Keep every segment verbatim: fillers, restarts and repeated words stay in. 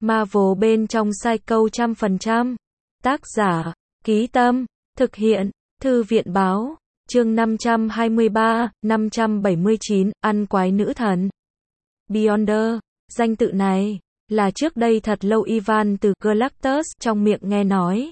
Marvel bên trong Psycho trăm phần trăm. Tác giả, Ký Tâm, thực hiện, Thư viện Báo, chương năm trăm hai mươi ba, năm trăm bảy mươi chín, ăn quái nữ thần. Beyonder, danh tự này, là trước đây thật lâu Ivan từ Galactus trong miệng nghe nói.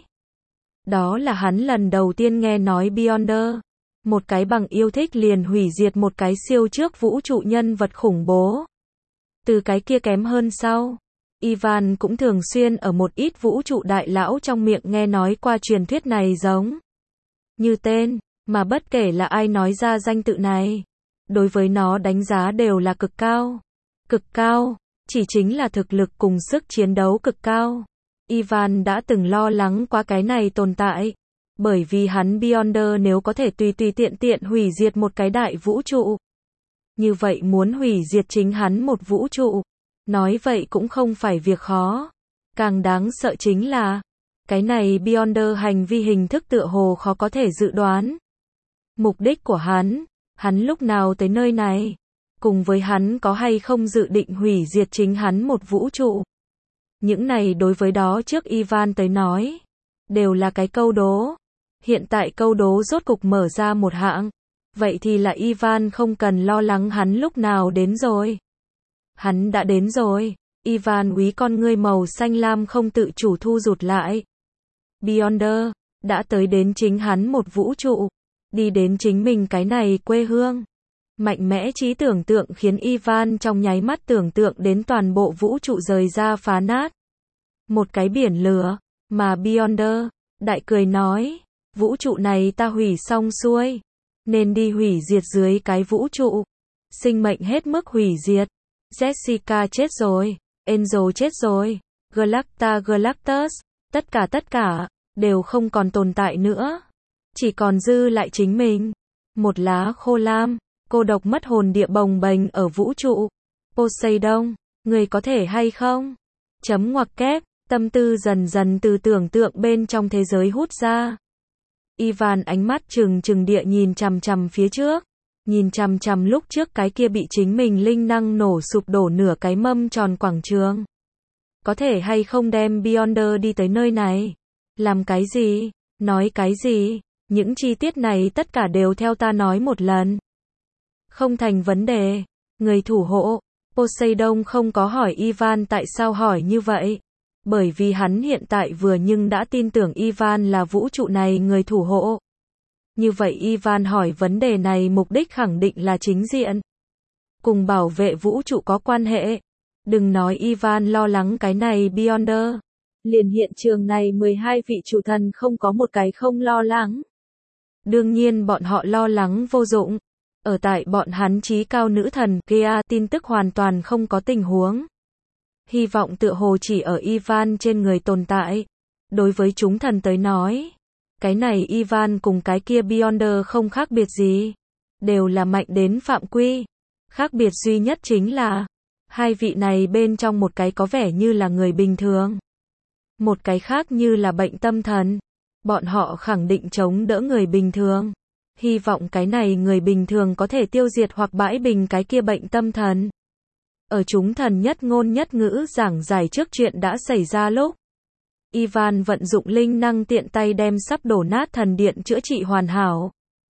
Đó là hắn lần đầu tiên nghe nói Beyonder, một cái bằng yêu thích liền hủy diệt một cái siêu trước vũ trụ nhân vật khủng bố. Từ cái kia kém hơn sau, Ivan cũng thường xuyên ở một ít vũ trụ đại lão trong miệng nghe nói qua truyền thuyết này giống như tên, mà bất kể là ai nói ra danh tự này, đối với nó đánh giá đều là cực cao. Cực cao, chỉ chính là thực lực cùng sức chiến đấu cực cao. Ivan đã từng lo lắng qua cái này tồn tại, bởi vì hắn Beyonder nếu có thể tùy tùy tiện tiện hủy diệt một cái đại vũ trụ, như vậy muốn hủy diệt chính hắn một vũ trụ, nói vậy cũng không phải việc khó. Càng đáng sợ chính là, cái này Beyonder hành vi hình thức tựa hồ khó có thể dự đoán. Mục đích của hắn, hắn lúc nào tới nơi này, cùng với hắn có hay không dự định hủy diệt chính hắn một vũ trụ. Những này đối với đó trước Ivan tới nói, đều là cái câu đố. Hiện tại câu đố rốt cục mở ra một hạng, vậy thì là Ivan không cần lo lắng hắn lúc nào đến rồi. Hắn đã đến rồi. Ivan úy con ngươi màu xanh lam không tự chủ thu rụt lại. Beyonder, đã tới đến chính hắn một vũ trụ, đi đến chính mình cái này quê hương. Mạnh mẽ trí tưởng tượng khiến Ivan trong nháy mắt tưởng tượng đến toàn bộ vũ trụ rời ra phá nát. Một cái biển lửa, mà Beyonder, đại cười nói, vũ trụ này ta hủy xong xuôi, nên đi hủy diệt dưới cái vũ trụ. Sinh mệnh hết mức hủy diệt. Jessica chết rồi, Angel chết rồi, Galacta Galactus, tất cả tất cả, đều không còn tồn tại nữa. Chỉ còn dư lại chính mình. Một lá khô lam, cô độc mất hồn địa bồng bềnh ở vũ trụ. Poseidon, người có thể hay không? Chấm ngoặc kép, tâm tư dần dần từ tưởng tượng bên trong thế giới hút ra. Ivan ánh mắt trừng trừng địa nhìn chằm chằm phía trước. Nhìn chằm chằm lúc trước cái kia bị chính mình linh năng nổ sụp đổ nửa cái mâm tròn quảng trường. Có thể hay không đem Beyonder đi tới nơi này? Làm cái gì? Nói cái gì? Những chi tiết này tất cả đều theo ta nói một lần. Không thành vấn đề. Người thủ hộ, Poseidon không có hỏi Ivan tại sao hỏi như vậy. Bởi vì hắn hiện tại vừa nhưng đã tin tưởng Ivan là vũ trụ này người thủ hộ. Như vậy Ivan hỏi vấn đề này mục đích khẳng định là chính diện. Cùng bảo vệ vũ trụ có quan hệ. Đừng nói Ivan lo lắng cái này Beyonder. Liền hiện trường này mười hai vị trụ thần không có một cái không lo lắng. Đương nhiên bọn họ lo lắng vô dụng. Ở tại bọn hắn trí cao nữ thần Gea tin tức hoàn toàn không có tình huống. Hy vọng tựa hồ chỉ ở Ivan trên người tồn tại. Đối với chúng thần tới nói, cái này Ivan cùng cái kia Beyonder không khác biệt gì. Đều là mạnh đến phạm quy. Khác biệt duy nhất chính là, hai vị này bên trong một cái có vẻ như là người bình thường. Một cái khác như là bệnh tâm thần. Bọn họ khẳng định chống đỡ người bình thường. Hy vọng cái này người bình thường có thể tiêu diệt hoặc bãi bình cái kia bệnh tâm thần. Ở chúng thần nhất ngôn nhất ngữ giảng giải trước chuyện đã xảy ra lúc, Ivan vận dụng linh năng tiện tay đem sắp đổ nát thần điện chữa trị hoàn hảo.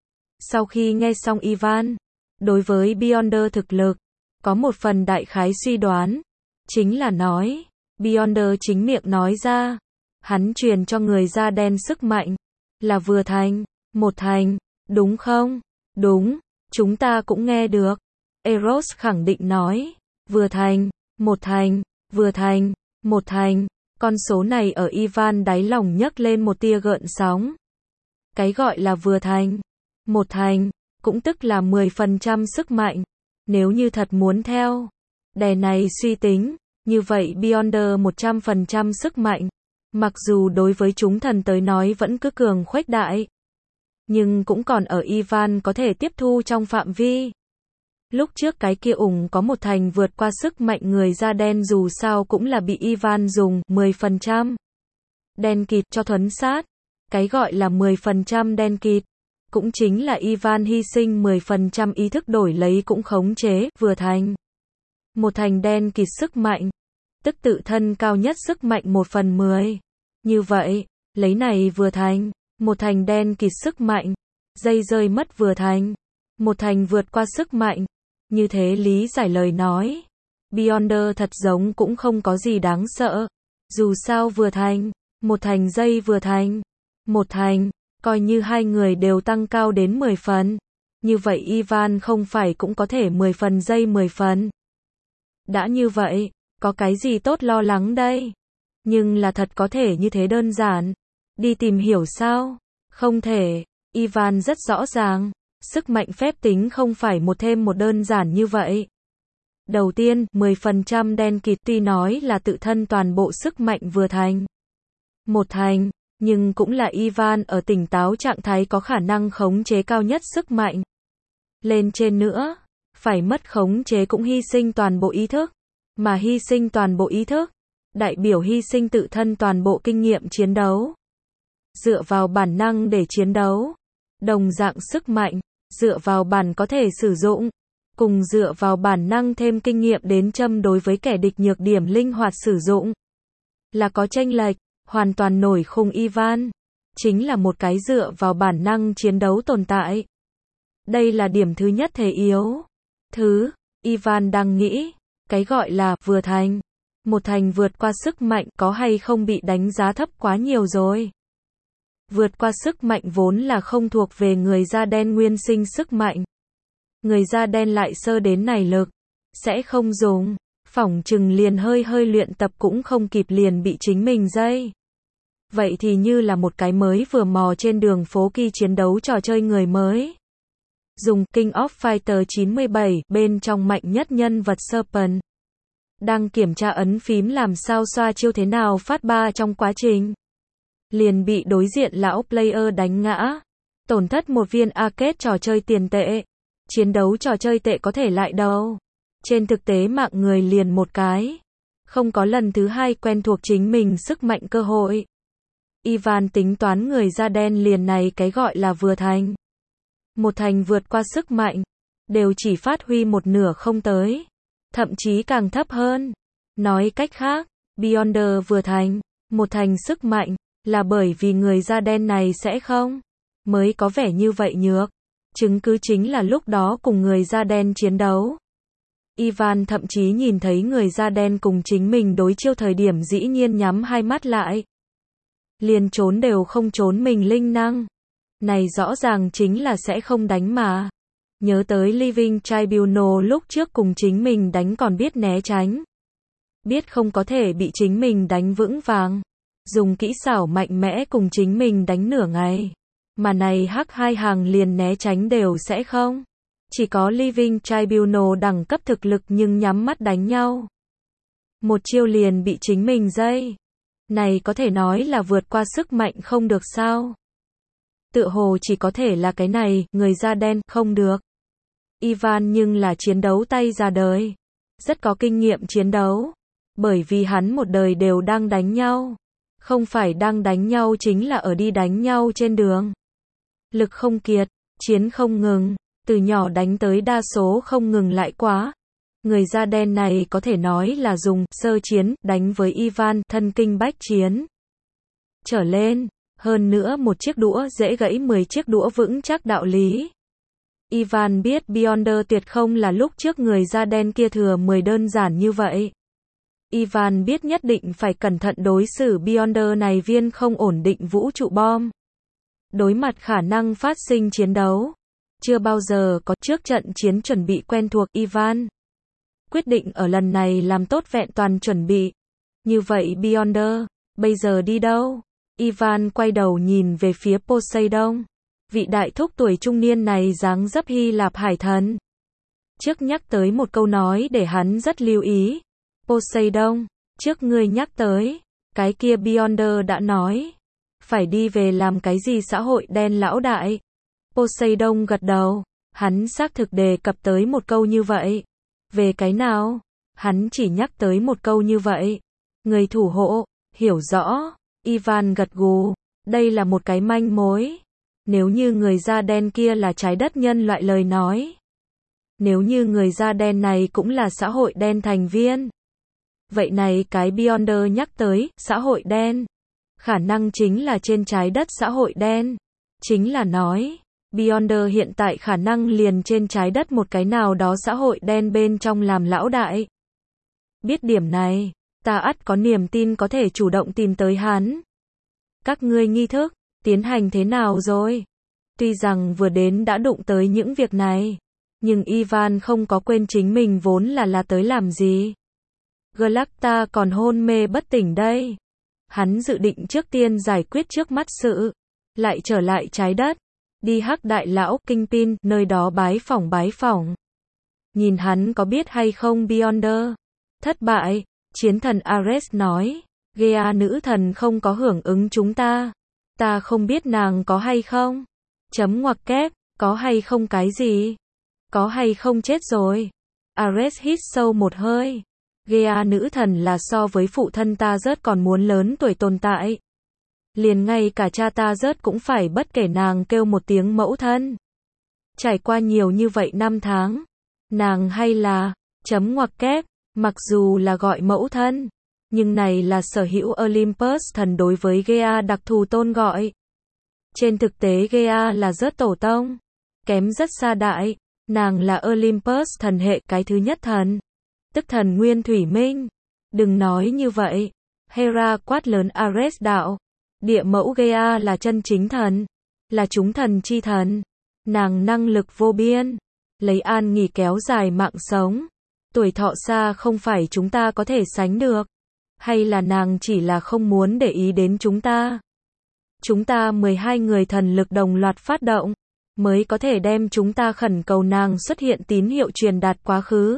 Sau khi nghe xong Ivan, đối với Beyonder thực lực, có một phần đại khái suy đoán, chính là nói, Beyonder chính miệng nói ra, hắn truyền cho người da đen sức mạnh, là vừa thành, một thành, đúng không? Đúng, chúng ta cũng nghe được. Eros khẳng định nói, vừa thành, một thành, vừa thành, một thành. Con số này ở Ivan đáy lòng nhấc lên một tia gợn sóng. Cái gọi là vừa thành, một thành, cũng tức là mười phần trăm sức mạnh. Nếu như thật muốn theo đè này suy tính, như vậy Beyonder một trăm phần trăm sức mạnh, mặc dù đối với chúng thần tới nói vẫn cứ cường khuếch đại, nhưng cũng còn ở Ivan có thể tiếp thu trong phạm vi. Lúc trước cái kia ủng có một thành vượt qua sức mạnh người da đen dù sao cũng là bị Ivan dùng mười phần trăm đen kịt cho thuấn sát. Cái gọi là mười phần trăm đen kịt, cũng chính là Ivan hy sinh mười phần trăm ý thức đổi lấy cũng khống chế vừa thành. Một thành đen kịt sức mạnh. tức tự thân cao nhất sức mạnh một phần mười. Như vậy, lấy này vừa thành, một thành đen kịt sức mạnh, dây rơi mất vừa thành, một thành vượt qua sức mạnh. Như thế lý giải lời nói, Beyonder thật giống cũng không có gì đáng sợ. Dù sao vừa thành, một thành dây vừa thành, một thành, coi như hai người đều tăng cao đến mười phần. Như vậy Ivan không phải cũng có thể mười phần dây mười phần. Đã như vậy, có cái gì tốt lo lắng đây? Nhưng là thật có thể như thế đơn giản. Đi tìm hiểu sao? Không thể. Ivan rất rõ ràng, sức mạnh phép tính không phải một thêm một đơn giản như vậy. Đầu tiên, mười phần trăm đen kịt tuy nói là tự thân toàn bộ sức mạnh vừa thành. Một thành, nhưng cũng là Ivan ở tỉnh táo trạng thái có khả năng khống chế cao nhất sức mạnh. Lên trên nữa, phải mất khống chế cũng hy sinh toàn bộ ý thức. Mà hy sinh toàn bộ ý thức, đại biểu hy sinh tự thân toàn bộ kinh nghiệm chiến đấu. Dựa vào bản năng để chiến đấu. Đồng dạng sức mạnh, dựa vào bản có thể sử dụng. Cùng dựa vào bản năng thêm kinh nghiệm đến châm đối với kẻ địch nhược điểm linh hoạt sử dụng. Là có chênh lệch, hoàn toàn nổi khung Ivan. Chính là một cái dựa vào bản năng chiến đấu tồn tại. Đây là điểm thứ nhất thể yếu. Thứ, Ivan đang nghĩ, cái gọi là vừa thành. Một thành vượt qua sức mạnh có hay không bị đánh giá thấp quá nhiều rồi. Vượt qua sức mạnh vốn là không thuộc về người da đen nguyên sinh sức mạnh. Người da đen lại sơ đến này lực, sẽ không dùng, phỏng chừng liền hơi hơi luyện tập cũng không kịp liền bị chính mình dây. Vậy thì như là một cái mới vừa mò trên đường phố kỳ chiến đấu trò chơi người mới. Dùng King of Fighter chín mươi bảy bên trong mạnh nhất nhân vật Serpent. Đang kiểm tra ấn phím làm sao xoa chiêu thế nào phát ba trong quá trình. Liền bị đối diện lão player đánh ngã. Tổn thất một viên arcade trò chơi tiền tệ. Chiến đấu trò chơi tệ có thể lại đâu. Trên thực tế mạng người liền một cái. Không có lần thứ hai quen thuộc chính mình sức mạnh cơ hội. Ivan tính toán người da đen liền này cái gọi là vừa thành. Một thành vượt qua sức mạnh. Đều chỉ phát huy một nửa không tới. Thậm chí càng thấp hơn. Nói cách khác, Beyonder vừa thành. Một thành sức mạnh. Là bởi vì người da đen này sẽ không. Mới có vẻ như vậy nhược. Chứng cứ chính là lúc đó cùng người da đen chiến đấu. Ivan thậm chí nhìn thấy người da đen cùng chính mình đối chiêu thời điểm dĩ nhiên nhắm hai mắt lại. Liền trốn đều không trốn mình linh năng. Này rõ ràng chính là sẽ không đánh mà. Nhớ tới Living Tribunal lúc trước cùng chính mình đánh còn biết né tránh. Biết không có thể bị chính mình đánh vững vàng. Dùng kỹ xảo mạnh mẽ cùng chính mình đánh nửa ngày. Mà này hắc hai hàng liền né tránh đều sẽ không. Chỉ có Living Tribunal đẳng cấp thực lực nhưng nhắm mắt đánh nhau. Một chiêu liền bị chính mình dây. Này có thể nói là vượt qua sức mạnh không được sao. Tựa hồ chỉ có thể là cái này, người da đen, không được. Ivan nhưng là chiến đấu tay ra đời. Rất có kinh nghiệm chiến đấu. Bởi vì hắn một đời đều đang đánh nhau. Không phải đang đánh nhau chính là ở đi đánh nhau trên đường. Lực không kiệt, chiến không ngừng, từ nhỏ đánh tới đa số không ngừng lại quá. Người da đen này có thể nói là dùng sơ chiến đánh với Ivan thân kinh bách chiến. Trở lên, hơn nữa một chiếc đũa dễ gãy mười chiếc đũa vững chắc đạo lý. Ivan biết Beyonder tuyệt không là lúc trước người da đen kia thừa mười đơn giản như vậy. Ivan biết nhất định phải cẩn thận đối xử Beyonder này viên không ổn định vũ trụ bom. Đối mặt khả năng phát sinh chiến đấu. Chưa bao giờ có trước trận chiến chuẩn bị quen thuộc Ivan. Quyết định ở lần này làm tốt vẹn toàn chuẩn bị. Như vậy Beyonder, bây giờ đi đâu? Ivan quay đầu nhìn về phía Poseidon. Vị đại thúc tuổi trung niên này dáng dấp Hy Lạp hải thần. Trước nhắc tới một câu nói để hắn rất lưu ý. Poseidon, trước ngươi nhắc tới, cái kia Beyonder đã nói. Phải đi về làm cái gì xã hội đen lão đại. Poseidon gật đầu, hắn xác thực đề cập tới một câu như vậy. Về cái nào? Hắn chỉ nhắc tới một câu như vậy. Người thủ hộ, hiểu rõ. Ivan gật gù, đây là một cái manh mối. Nếu như người da đen kia là trái đất nhân loại lời nói. Nếu như người da đen này cũng là xã hội đen thành viên. Vậy này cái Beyonder nhắc tới, xã hội đen. Khả năng chính là trên trái đất xã hội đen. Chính là nói, Beyonder hiện tại khả năng liền trên trái đất một cái nào đó xã hội đen bên trong làm lão đại. Biết điểm này, ta ắt có niềm tin có thể chủ động tìm tới hắn. Các ngươi nghi thức, tiến hành thế nào rồi? Tuy rằng vừa đến đã đụng tới những việc này, nhưng Ivan không có quên chính mình vốn là là tới làm gì. Galacta còn hôn mê bất tỉnh đây. Hắn dự định trước tiên giải quyết trước mắt sự, lại trở lại trái đất, đi Hắc Đại Lão Kingpin nơi đó bái phỏng bái phỏng. Nhìn hắn có biết hay không Beyonder. Thất bại, chiến thần Ares nói, Gea nữ thần không có hưởng ứng chúng ta. Ta không biết nàng có hay không. Chấm ngoặc kép, có hay không cái gì? Có hay không chết rồi? Ares hít sâu một hơi. Gea nữ thần là so với phụ thân ta rớt còn muốn lớn tuổi tồn tại. Liền ngay cả cha ta rớt cũng phải bất kể nàng kêu một tiếng mẫu thân. Trải qua nhiều như vậy năm tháng, nàng hay là, chấm ngoặc kép, mặc dù là gọi mẫu thân, nhưng này là sở hữu Olympus thần đối với Gea đặc thù tôn gọi. Trên thực tế Gea là rớt tổ tông, kém rất xa đại, nàng là Olympus thần hệ cái thứ nhất thần, tức thần nguyên thủy minh. Đừng nói như vậy. Hera quát lớn Ares đạo, địa mẫu Gea là chân chính thần, là chúng thần chi thần, nàng năng lực vô biên, lấy an nghỉ kéo dài mạng sống, tuổi thọ xa không phải chúng ta có thể sánh được, hay là nàng chỉ là không muốn để ý đến chúng ta. Chúng ta mười hai người thần lực đồng loạt phát động, mới có thể đem chúng ta khẩn cầu nàng xuất hiện tín hiệu truyền đạt quá khứ.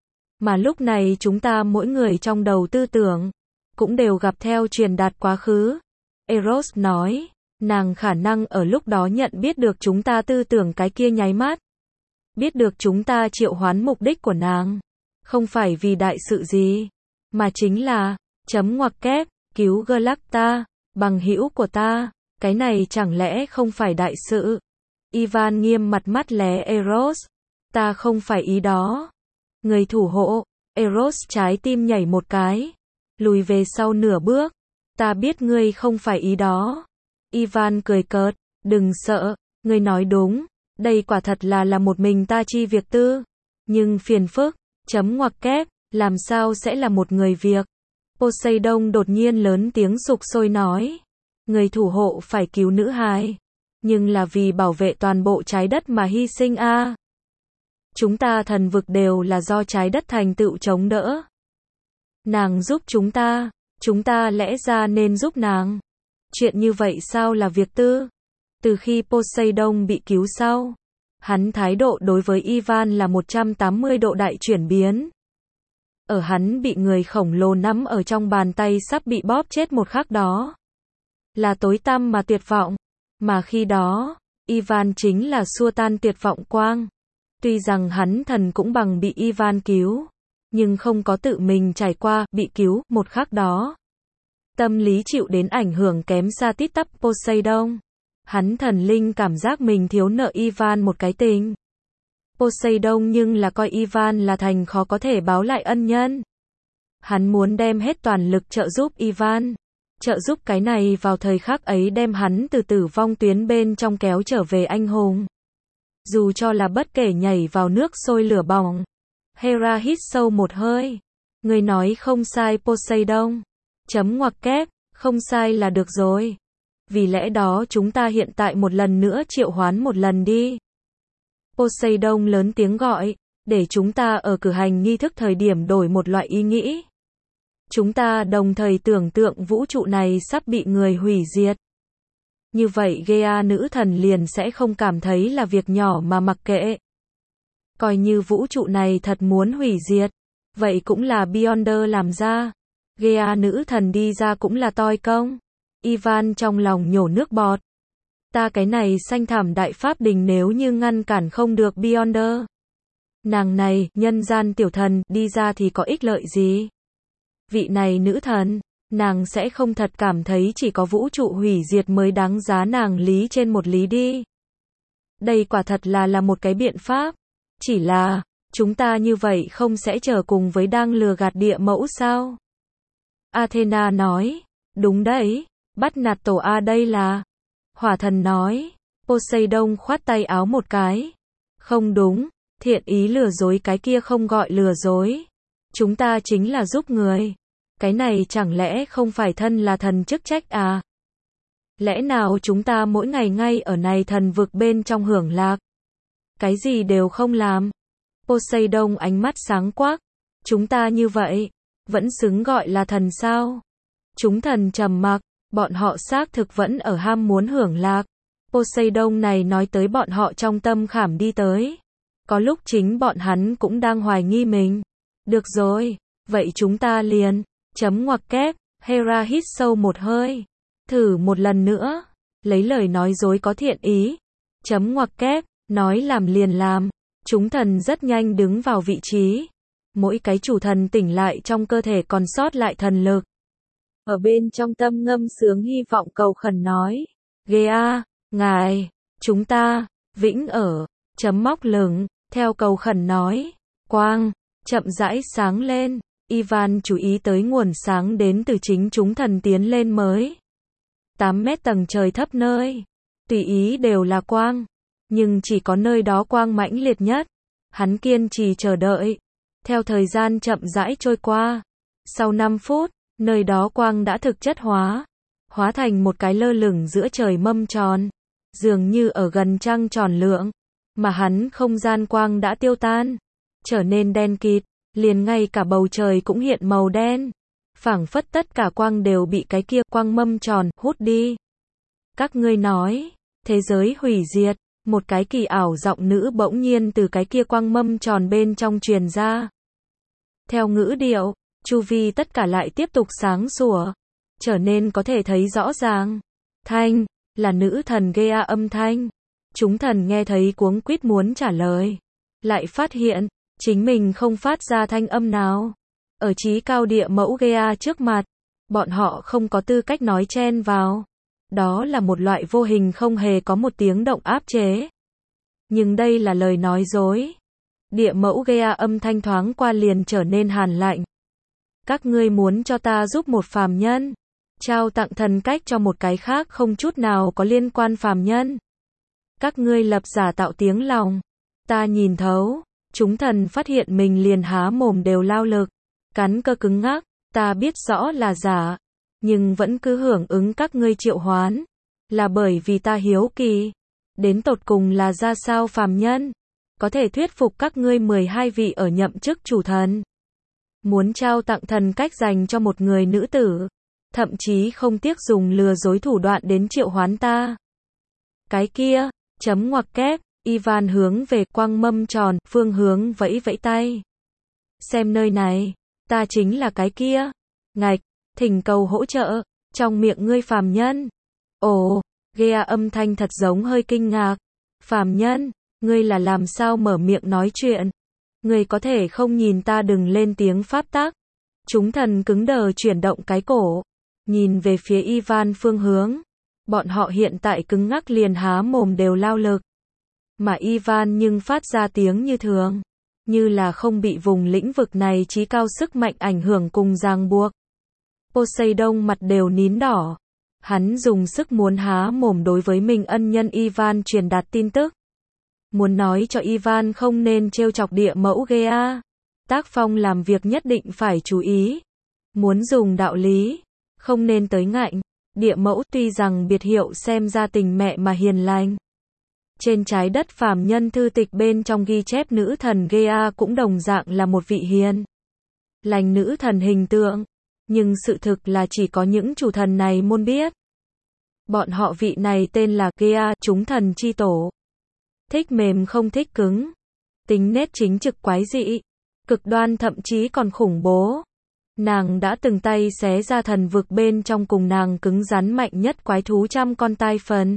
Mà lúc này chúng ta mỗi người trong đầu tư tưởng, cũng đều gặp theo truyền đạt quá khứ. Eros nói, nàng khả năng ở lúc đó nhận biết được chúng ta tư tưởng cái kia nháy mắt. Biết được chúng ta triệu hoán mục đích của nàng. Không phải vì đại sự gì, mà chính là, chấm ngoặc kép, cứu Galacta, bằng hữu của ta. Cái này chẳng lẽ không phải đại sự? Ivan nghiêm mặt mắt lé Eros. Ta không phải ý đó. Người thủ hộ. Eros trái tim nhảy một cái, lùi về sau nửa bước. Ta biết ngươi không phải ý đó. Ivan cười cợt, đừng sợ, ngươi nói đúng, đây quả thật là là một mình ta chi việc tư. Nhưng phiền phức, chấm ngoặc kép, làm sao sẽ là một người việc? Poseidon đột nhiên lớn tiếng sục sôi nói, người thủ hộ phải cứu nữ hài, nhưng là vì bảo vệ toàn bộ trái đất mà hy sinh a. À. Chúng ta thần vực đều là do trái đất thành tựu chống đỡ. Nàng giúp chúng ta, chúng ta lẽ ra nên giúp nàng. Chuyện như vậy sao là việc tư? Từ khi Poseidon bị cứu sau, hắn thái độ đối với Ivan là một trăm tám mươi độ đại chuyển biến. Ở hắn bị người khổng lồ nắm ở trong bàn tay sắp bị bóp chết một khắc đó. Là tối tăm mà tuyệt vọng. Mà khi đó, Ivan chính là xua tan tuyệt vọng quang. Tuy rằng hắn thần cũng bằng bị Ivan cứu, nhưng không có tự mình trải qua bị cứu một khắc đó. Tâm lý chịu đến ảnh hưởng kém xa tít tắp Poseidon. Hắn thần linh cảm giác mình thiếu nợ Ivan một cái tình. Poseidon nhưng là coi Ivan là thành khó có thể báo lại ân nhân. Hắn muốn đem hết toàn lực trợ giúp Ivan. Trợ giúp cái này vào thời khắc ấy đem hắn từ tử vong tuyến bên trong kéo trở về anh hùng. Dù cho là bất kể nhảy vào nước sôi lửa bỏng. Hera hít sâu một hơi. Người nói không sai Poseidon. Chấm ngoặc kép, không sai là được rồi. Vì lẽ đó chúng ta hiện tại một lần nữa triệu hoán một lần đi. Poseidon lớn tiếng gọi, để chúng ta ở cử hành nghi thức thời điểm đổi một loại ý nghĩ. Chúng ta đồng thời tưởng tượng vũ trụ này sắp bị người hủy diệt. Như vậy Gea nữ thần liền sẽ không cảm thấy là việc nhỏ mà mặc kệ. Coi như vũ trụ này thật muốn hủy diệt, vậy cũng là Beyonder làm ra. Gea nữ thần đi ra cũng là toi công. Ivan trong lòng nhổ nước bọt. Ta cái này xanh thảm đại pháp đình nếu như ngăn cản không được Beyonder. Nàng này, nhân gian tiểu thần, đi ra thì có ích lợi gì? Vị này nữ thần, nàng sẽ không thật cảm thấy chỉ có vũ trụ hủy diệt mới đáng giá nàng lý trên một lý đi. Đây quả thật là là một cái biện pháp. Chỉ là, Chúng ta như vậy không sẽ trở cùng với đang lừa gạt địa mẫu sao? Athena nói, đúng đấy, bắt nạt tổ A đây là. Hỏa thần nói, Poseidon khoát tay áo một cái. Không đúng, thiện ý lừa dối cái kia không gọi lừa dối. Chúng ta chính là giúp người. Cái này chẳng lẽ không phải thân là thần chức trách à? Lẽ nào chúng ta mỗi ngày ngay ở này thần vực bên trong hưởng lạc? Cái gì đều không làm. Poseidon ánh mắt sáng quắc. Chúng ta như vậy, vẫn xứng gọi là thần sao? Chúng thần trầm mặc, bọn họ xác thực vẫn ở ham muốn hưởng lạc. Poseidon này nói tới bọn họ trong tâm khảm đi tới. Có lúc chính bọn hắn cũng đang hoài nghi mình. Được rồi, vậy chúng ta liền, chấm ngoặc kép, Hera hít sâu một hơi. Thử một lần nữa, lấy lời nói dối có thiện ý. Chấm ngoặc kép, nói làm liền làm. Chúng thần rất nhanh đứng vào vị trí. Mỗi cái chủ thần tỉnh lại trong cơ thể còn sót lại thần lực. Ở bên trong tâm ngâm sướng hy vọng cầu khẩn nói. Gea, ngài, chúng ta, vĩnh ở, chấm móc lửng, theo cầu khẩn nói. Quang, chậm rãi sáng lên. Ivan chú ý tới nguồn sáng đến từ chính chúng thần tiến lên mới. tám mét tầng trời thấp nơi. Tùy ý đều là quang. Nhưng chỉ có nơi đó quang mãnh liệt nhất. Hắn kiên trì chờ đợi. Theo thời gian chậm rãi trôi qua. Sau năm phút, nơi đó quang đã thực chất hóa. Hóa thành một cái lơ lửng giữa trời mâm tròn. Dường như ở gần trăng tròn lượng. Mà hắn không gian quang đã tiêu tan. Trở nên đen kịt. Liền ngay cả bầu trời cũng hiện màu đen. Phảng phất tất cả quang đều bị cái kia quang mâm tròn hút đi. Các ngươi nói, thế giới hủy diệt. Một cái kỳ ảo giọng nữ bỗng nhiên từ cái kia quang mâm tròn bên trong truyền ra. Theo ngữ điệu, chu vi tất cả lại tiếp tục sáng sủa, trở nên có thể thấy rõ ràng. Thanh, là nữ thần Gea âm thanh. Chúng thần nghe thấy cuống quýt muốn trả lời. Lại phát hiện, chính mình không phát ra thanh âm nào. Ở trí cao địa mẫu Gea trước mặt, bọn họ không có tư cách nói chen vào. Đó là một loại vô hình không hề có một tiếng động áp chế. Nhưng đây là lời nói dối. Địa mẫu Gea âm thanh thoáng qua liền trở nên hàn lạnh. Các ngươi muốn cho ta giúp một phàm nhân, trao tặng thần cách cho một cái khác không chút nào có liên quan phàm nhân. Các ngươi lập giả tạo tiếng lòng. Ta nhìn thấu. Chúng thần phát hiện mình liền há mồm đều lao lực. Cắn cơ cứng ngắc. Ta biết rõ là giả. Nhưng vẫn cứ hưởng ứng các ngươi triệu hoán. Là bởi vì ta hiếu kỳ. Đến tột cùng là ra sao phàm nhân. Có thể thuyết phục các ngươi mười hai vị ở nhậm chức chủ thần. Muốn trao tặng thần cách dành cho một người nữ tử. Thậm chí không tiếc dùng lừa dối thủ đoạn đến triệu hoán ta. Cái kia, chấm ngoặc kép, Ivan hướng về quang mâm tròn, phương hướng vẫy vẫy tay. Xem nơi này, ta chính là cái kia. Ngạch, thỉnh cầu hỗ trợ, trong miệng ngươi phàm nhân. Ồ, Gea âm thanh thật giống hơi kinh ngạc. Phàm nhân, ngươi là làm sao mở miệng nói chuyện? Ngươi có thể không nhìn ta đừng lên tiếng pháp tắc. Chúng thần cứng đờ chuyển động cái cổ. Nhìn về phía Ivan phương hướng. Bọn họ hiện tại cứng ngắc liền há mồm đều lao lực. Mà Ivan nhưng phát ra tiếng như thường. Như là không bị vùng lĩnh vực này trí cao sức mạnh ảnh hưởng cùng ràng buộc. Poseidon mặt đều nín đỏ. Hắn dùng sức muốn há mồm đối với mình ân nhân Ivan truyền đạt tin tức. Muốn nói cho Ivan không nên trêu chọc địa mẫu Gea. Tác phong làm việc nhất định phải chú ý. Muốn dùng đạo lý. Không nên tới ngạnh. Địa mẫu tuy rằng biệt hiệu xem ra tình mẹ mà hiền lành. Trên trái đất phàm nhân thư tịch bên trong ghi chép nữ thần Gea cũng đồng dạng là một vị hiền lành nữ thần hình tượng. Nhưng sự thực là chỉ có những chủ thần này môn biết. Bọn họ vị này tên là Gea, chúng thần chi tổ. Thích mềm không thích cứng. Tính nết chính trực quái dị. Cực đoan thậm chí còn khủng bố. Nàng đã từng tay xé ra thần vực bên trong cùng nàng cứng rắn mạnh nhất quái thú trăm con tai phần.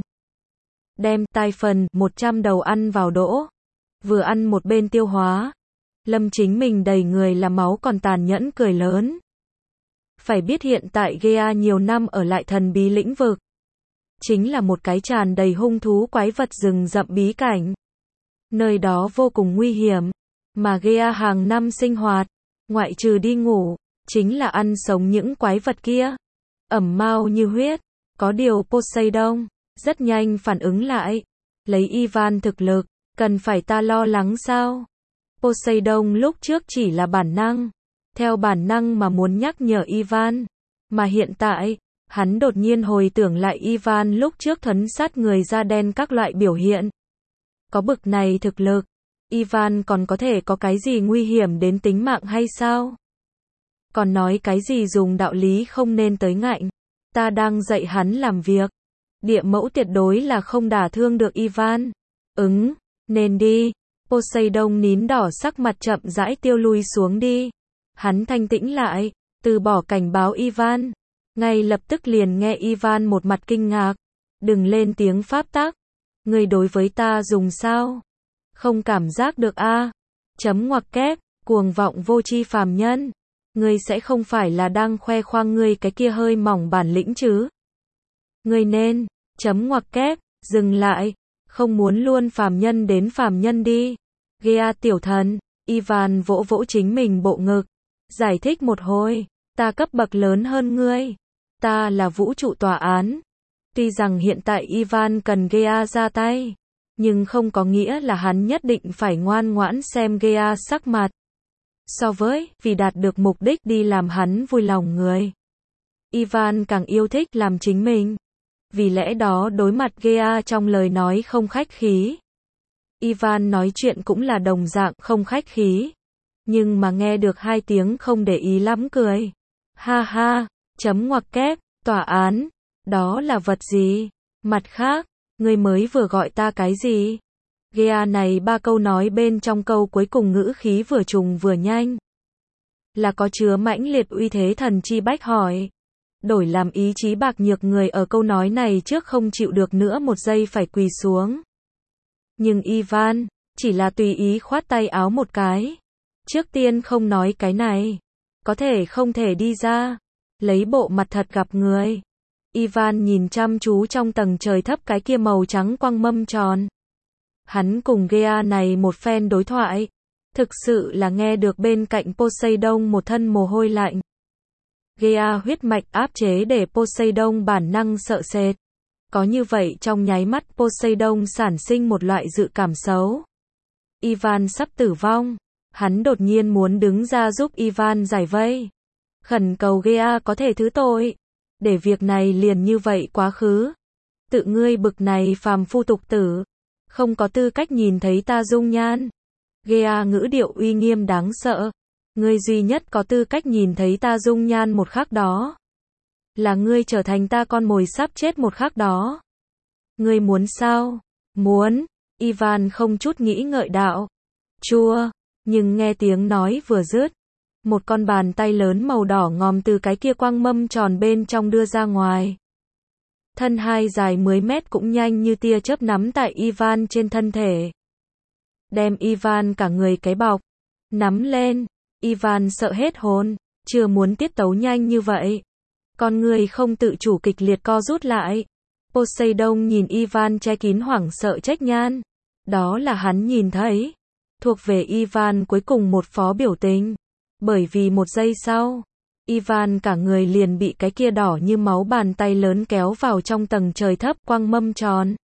Đem tai phần một trăm đầu ăn vào đỗ. Vừa ăn một bên tiêu hóa. Lâm Chính mình đầy người là máu còn tàn nhẫn cười lớn. Phải biết hiện tại Gea nhiều năm ở lại thần bí lĩnh vực. Chính là một cái tràn đầy hung thú quái vật rừng rậm bí cảnh. Nơi đó vô cùng nguy hiểm. Mà Gea hàng năm sinh hoạt, ngoại trừ đi ngủ, chính là ăn sống những quái vật kia. Ẩm mau như huyết. Có điều Poseidon rất nhanh phản ứng lại. Lấy Ivan thực lực, cần phải ta lo lắng sao? Poseidon lúc trước chỉ là bản năng, theo bản năng mà muốn nhắc nhở Ivan. Mà hiện tại, hắn đột nhiên hồi tưởng lại Ivan lúc trước thuấn sát người da đen các loại biểu hiện. Có bực này thực lực, Ivan còn có thể có cái gì nguy hiểm đến tính mạng hay sao? Còn nói cái gì dùng đạo lý không nên tới ngạnh. Ta đang dạy hắn làm việc. Địa mẫu tuyệt đối là không đả thương được Ivan. Ứng, nên đi. Poseidon nín đỏ sắc mặt chậm rãi tiêu lui xuống đi. Hắn thanh tĩnh lại, từ bỏ cảnh báo Ivan. Ngay lập tức liền nghe Ivan một mặt kinh ngạc. Đừng lên tiếng pháp tắc. Người đối với ta dùng sao? Không cảm giác được a? À? Chấm ngoặc kép, cuồng vọng vô tri phàm nhân. Ngươi sẽ không phải là đang khoe khoang ngươi cái kia hơi mỏng bản lĩnh chứ? Ngươi nên, chấm ngoặc kép, dừng lại, không muốn luôn phàm nhân đến phàm nhân đi. Gea tiểu thần, Ivan vỗ vỗ chính mình bộ ngực, giải thích một hồi, ta cấp bậc lớn hơn ngươi, ta là vũ trụ tòa án. Tuy rằng hiện tại Ivan cần Gea ra tay, nhưng không có nghĩa là hắn nhất định phải ngoan ngoãn xem Gea sắc mặt. So với, vì đạt được mục đích đi làm hắn vui lòng người, Ivan càng yêu thích làm chính mình. Vì lẽ đó đối mặt Gea trong lời nói không khách khí. Ivan nói chuyện cũng là đồng dạng không khách khí. Nhưng mà nghe được hai tiếng không để ý lắm cười. Ha ha, chấm ngoặc kép, tòa án, đó là vật gì? Mặt khác, ngươi mới vừa gọi ta cái gì? Gea này ba câu nói bên trong câu cuối cùng ngữ khí vừa trùng vừa nhanh. Là có chứa mãnh liệt uy thế thần chi bách hỏi. Đổi làm ý chí bạc nhược người ở câu nói này trước không chịu được nữa một giây phải quỳ xuống. Nhưng Ivan, chỉ là tùy ý khoát tay áo một cái. Trước tiên không nói cái này. Có thể không thể đi ra. Lấy bộ mặt thật gặp người. Ivan nhìn chăm chú trong tầng trời thấp cái kia màu trắng quang mâm tròn. Hắn cùng Gea này một phen đối thoại. Thực sự là nghe được bên cạnh Poseidon một thân mồ hôi lạnh. Gea huyết mạch áp chế để Poseidon bản năng sợ sệt. Có như vậy trong nháy mắt Poseidon sản sinh một loại dự cảm xấu. Ivan sắp tử vong. Hắn đột nhiên muốn đứng ra giúp Ivan giải vây. Khẩn cầu Gea có thể thứ tội. Để việc này liền như vậy quá khứ. Tự ngươi bực này phàm phu tục tử. Không có tư cách nhìn thấy ta dung nhan. Gea ngữ điệu uy nghiêm đáng sợ. Ngươi duy nhất có tư cách nhìn thấy ta dung nhan một khắc đó. Là ngươi trở thành ta con mồi sắp chết một khắc đó. Ngươi muốn sao? Muốn. Ivan không chút nghĩ ngợi đạo. Chua. Nhưng nghe tiếng nói vừa dứt. Một con bàn tay lớn màu đỏ ngòm từ cái kia quang mâm tròn bên trong đưa ra ngoài. Thân hai dài mười mét cũng nhanh như tia chớp nắm tại Ivan trên thân thể. Đem Ivan cả người cái bọc. Nắm lên. Ivan sợ hết hồn. Chưa muốn tiết tấu nhanh như vậy. Con người không tự chủ kịch liệt co rút lại. Poseidon nhìn Ivan che kín hoảng sợ trách nhan. Đó là hắn nhìn thấy. Thuộc về Ivan cuối cùng một phó biểu tình. Bởi vì một giây sau, Ivan cả người liền bị cái kia đỏ như máu bàn tay lớn kéo vào trong tầng trời thấp quang mâm tròn.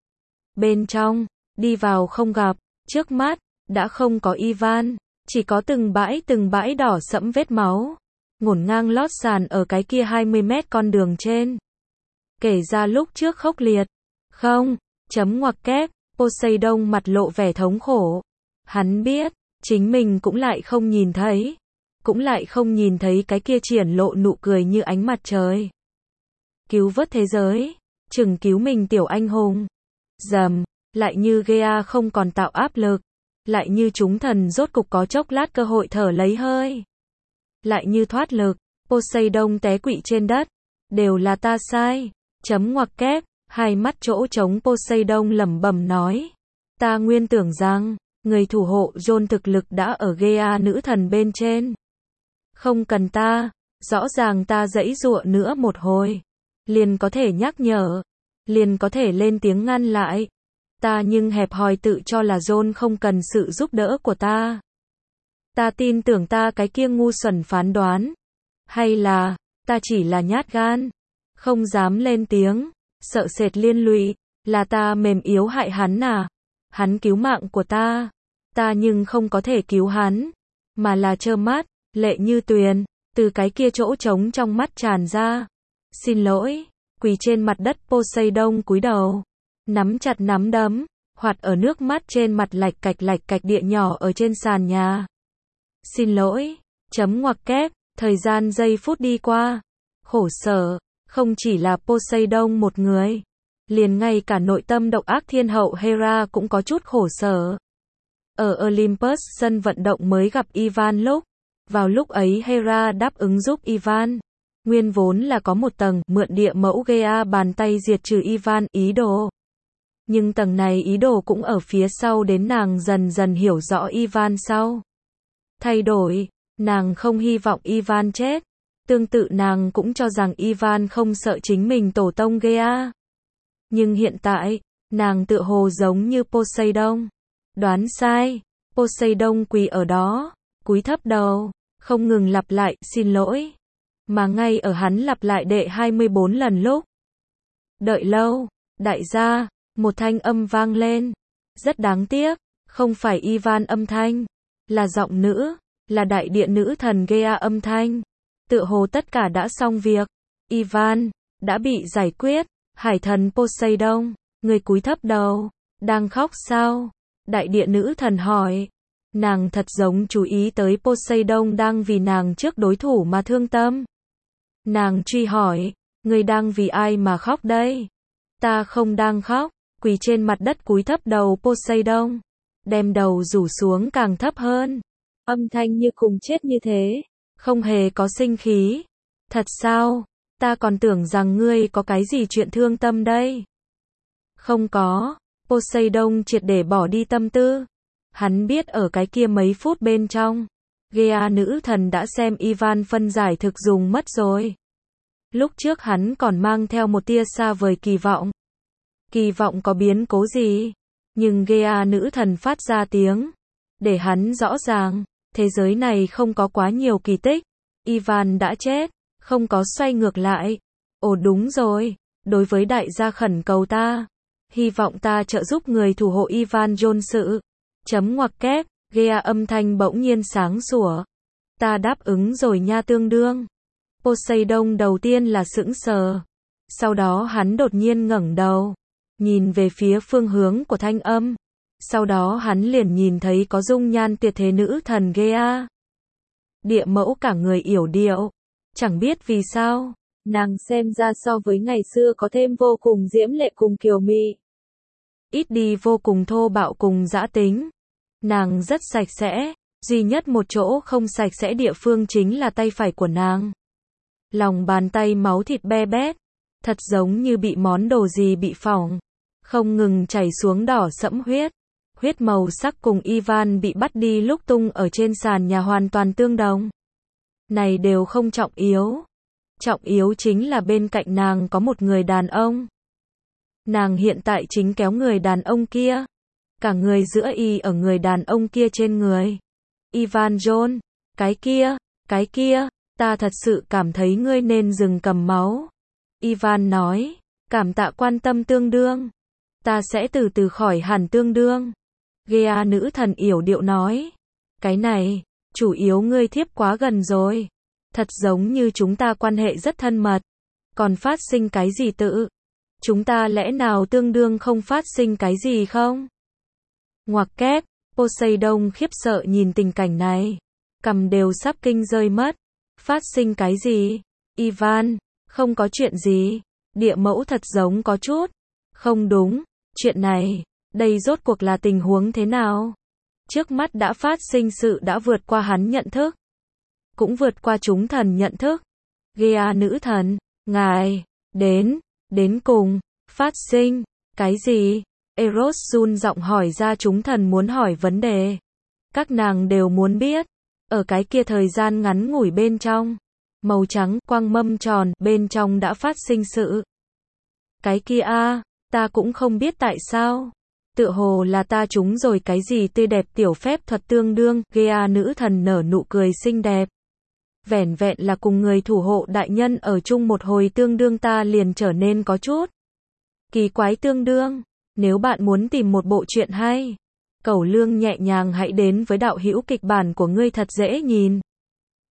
Bên trong, đi vào không gặp, trước mắt, đã không có Ivan, chỉ có từng bãi từng bãi đỏ sẫm vết máu, ngổn ngang lót sàn ở cái kia hai mươi mét con đường trên. Kể ra lúc trước khốc liệt, không, chấm ngoặc kép, Poseidon mặt lộ vẻ thống khổ. Hắn biết, chính mình cũng lại không nhìn thấy. Cũng lại không nhìn thấy cái kia triển lộ nụ cười như ánh mặt trời. Cứu vớt thế giới, chừng cứu mình tiểu anh hùng. Dầm, lại như Gea không còn tạo áp lực. Lại như chúng thần rốt cục có chốc lát cơ hội thở lấy hơi. Lại như thoát lực, Poseidon té quỵ trên đất. Đều là ta sai. Chấm ngoặc kép, hai mắt chỗ trống Poseidon lẩm bẩm nói. Ta nguyên tưởng rằng, người thủ hộ John thực lực đã ở Gea nữ thần bên trên. Không cần ta, rõ ràng ta giãy giụa nữa một hồi. Liền có thể nhắc nhở. Liền có thể lên tiếng ngăn lại. Ta nhưng hẹp hòi tự cho là John không cần sự giúp đỡ của ta. Ta tin tưởng ta cái kia ngu xuẩn phán đoán. Hay là, ta chỉ là nhát gan, không dám lên tiếng, sợ sệt liên lụy, là ta mềm yếu hại hắn à? Hắn cứu mạng của ta, ta nhưng không có thể cứu hắn, mà là trơ mắt, lệ như tuyền, từ cái kia chỗ trống trong mắt tràn ra. Xin lỗi, quỳ trên mặt đất Poseidon cúi đầu, nắm chặt nắm đấm, hoạt ở nước mắt trên mặt lạch cạch lạch cạch địa nhỏ ở trên sàn nhà. Xin lỗi, chấm ngoặc kép, thời gian giây phút đi qua, khổ sở, không chỉ là Poseidon một người, liền ngay cả nội tâm độc ác thiên hậu Hera cũng có chút khổ sở. Ở Olympus sân vận động mới gặp Ivan lúc, vào lúc ấy Hera đáp ứng giúp Ivan, nguyên vốn là có một tầng mượn địa mẫu Gaia bàn tay diệt trừ Ivan ý đồ. Nhưng tầng này ý đồ cũng ở phía sau đến nàng dần dần hiểu rõ Ivan sau. Thay đổi, nàng không hy vọng Ivan chết. Tương tự nàng cũng cho rằng Ivan không sợ chính mình tổ tông Gaia. Nhưng hiện tại, nàng tựa hồ giống như Poseidon. Đoán sai, Poseidon quỳ ở đó, cúi thấp đầu, không ngừng lặp lại xin lỗi. Mà ngay ở hắn lặp lại đệ hai mươi bốn lần lúc. Đợi lâu, đại gia, một thanh âm vang lên. Rất đáng tiếc, không phải Ivan âm thanh, là giọng nữ, là đại địa nữ thần Gaia âm thanh. Tựa hồ tất cả đã xong việc. Ivan đã bị giải quyết. Hải thần Poseidon, người cúi thấp đầu, đang khóc sao? Đại địa nữ thần hỏi. Nàng thật giống chú ý tới Poseidon đang vì nàng trước đối thủ mà thương tâm. Nàng truy hỏi, người đang vì ai mà khóc đây? Ta không đang khóc. Quỳ trên mặt đất cúi thấp đầu Poseidon, đem đầu rủ xuống càng thấp hơn. Âm thanh như cùng chết như thế, không hề có sinh khí. Thật sao? Ta còn tưởng rằng ngươi có cái gì chuyện thương tâm đây. Không có. Poseidon triệt để bỏ đi tâm tư. Hắn biết ở cái kia mấy phút bên trong, Gaia nữ thần đã xem Ivan phân giải thực dùng mất rồi. Lúc trước hắn còn mang theo một tia xa vời kỳ vọng. Kỳ vọng có biến cố gì? Nhưng Gaia nữ thần phát ra tiếng, để hắn rõ ràng, thế giới này không có quá nhiều kỳ tích. Ivan đã chết, không có xoay ngược lại. Ồ đúng rồi, đối với đại gia khẩn cầu ta, hy vọng ta trợ giúp người thủ hộ Ivan Jones sự. Chấm ngoặc kép, Gaia âm thanh bỗng nhiên sáng sủa. Ta đáp ứng rồi nha tương đương. Poseidon đầu tiên là sững sờ. Sau đó hắn đột nhiên ngẩng đầu, nhìn về phía phương hướng của thanh âm. Sau đó hắn liền nhìn thấy có dung nhan tuyệt thế nữ thần Gaia. Địa mẫu cả người yểu điệu. Chẳng biết vì sao, nàng xem ra so với ngày xưa có thêm vô cùng diễm lệ cùng kiều mị. Ít đi vô cùng thô bạo cùng dã tính. Nàng rất sạch sẽ, duy nhất một chỗ không sạch sẽ địa phương chính là tay phải của nàng. Lòng bàn tay máu thịt be bét, thật giống như bị món đồ gì bị phỏng, không ngừng chảy xuống đỏ sẫm huyết. Huyết màu sắc cùng Ivan bị bắt đi lúc tung ở trên sàn nhà hoàn toàn tương đồng. Này đều không trọng yếu. Trọng yếu chính là bên cạnh nàng có một người đàn ông. Nàng hiện tại chính kéo người đàn ông kia. Cả người giữa y ở người đàn ông kia trên người. Ivan Jones, cái kia, cái kia, ta thật sự cảm thấy ngươi nên dừng cầm máu. Ivan nói, cảm tạ quan tâm tương đương. Ta sẽ từ từ khỏi hẳn tương đương. Gaia nữ thần yểu điệu nói. Cái này, chủ yếu ngươi thiếp quá gần rồi. Thật giống như chúng ta quan hệ rất thân mật. Còn phát sinh cái gì tự? Chúng ta lẽ nào tương đương không phát sinh cái gì không? Ngoặc kép, Poseidon khiếp sợ nhìn tình cảnh này. Cằm đều sắp kinh rơi mất. Phát sinh cái gì? Ivan, không có chuyện gì. Địa mẫu thật giống có chút. Không đúng, chuyện này, đây rốt cuộc là tình huống thế nào? Trước mắt đã phát sinh sự đã vượt qua hắn nhận thức. Cũng vượt qua chúng thần nhận thức. Gaia nữ thần, ngài, đến, đến cùng, phát sinh, cái gì? Eros run giọng hỏi ra chúng thần muốn hỏi vấn đề. Các nàng đều muốn biết. Ở cái kia thời gian ngắn ngủi bên trong, màu trắng, quang mâm tròn, bên trong đã phát sinh sự. Cái kia a, ta cũng không biết tại sao. Tựa hồ là ta trúng rồi cái gì tươi đẹp tiểu phép thuật tương đương, Gea nữ thần nở nụ cười xinh đẹp. Vẻn vẹn là cùng người thủ hộ đại nhân ở chung một hồi tương đương ta liền trở nên có chút kỳ quái tương đương. Nếu bạn muốn tìm một bộ truyện hay, Cẩu Lương nhẹ nhàng hãy đến với đạo hữu kịch bản của ngươi thật dễ nhìn.